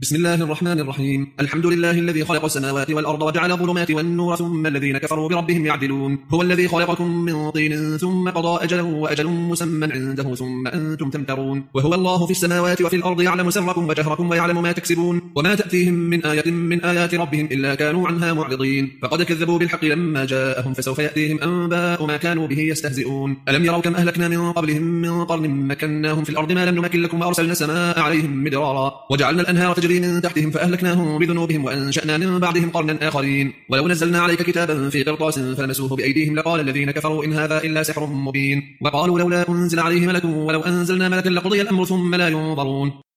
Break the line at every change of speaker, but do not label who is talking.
بسم الله الرحمن الرحيم. الحمد لله الذي خلق السماوات والأرض وجعل الظلمات والنور ثم الذين كفروا بربهم يعدلون. هو الذي خلقكم من طين ثم قضى أجلا وأجل مسمى عنده ثم أنتم تمترون. وهو الله في السماوات وفي الأرض يعلم سركم وجهركم ويعلم ما تكسبون. وما تأتيهم من آية من آيات ربهم إلا كانوا عنها معرضين. فقد كذبوا بالحق لما جاءهم فسوف يأتيهم أنباء ما كانوا به يستهزئون. ألم يروا كم أهلكنا من قبلهم من قرن مكناهم في الأرض ما لم نمكن لكم وأرسلنا السماء عليهم مدرارا وجعلنا الأنهار تجري من تحتهم فأهلكناهم بذنوبهم وأنشأنا من بعدهم قرنا آخرين. ولو نزلنا عليك كتابا في قرطاس فلمسوه بأيديهم لقال الذين كفروا إن هذا إلا سحر مبين. وقالوا لولا أنزل عليه ملك ولو أنزلنا ملكا لقضي الأمر ثم لا ينظرون.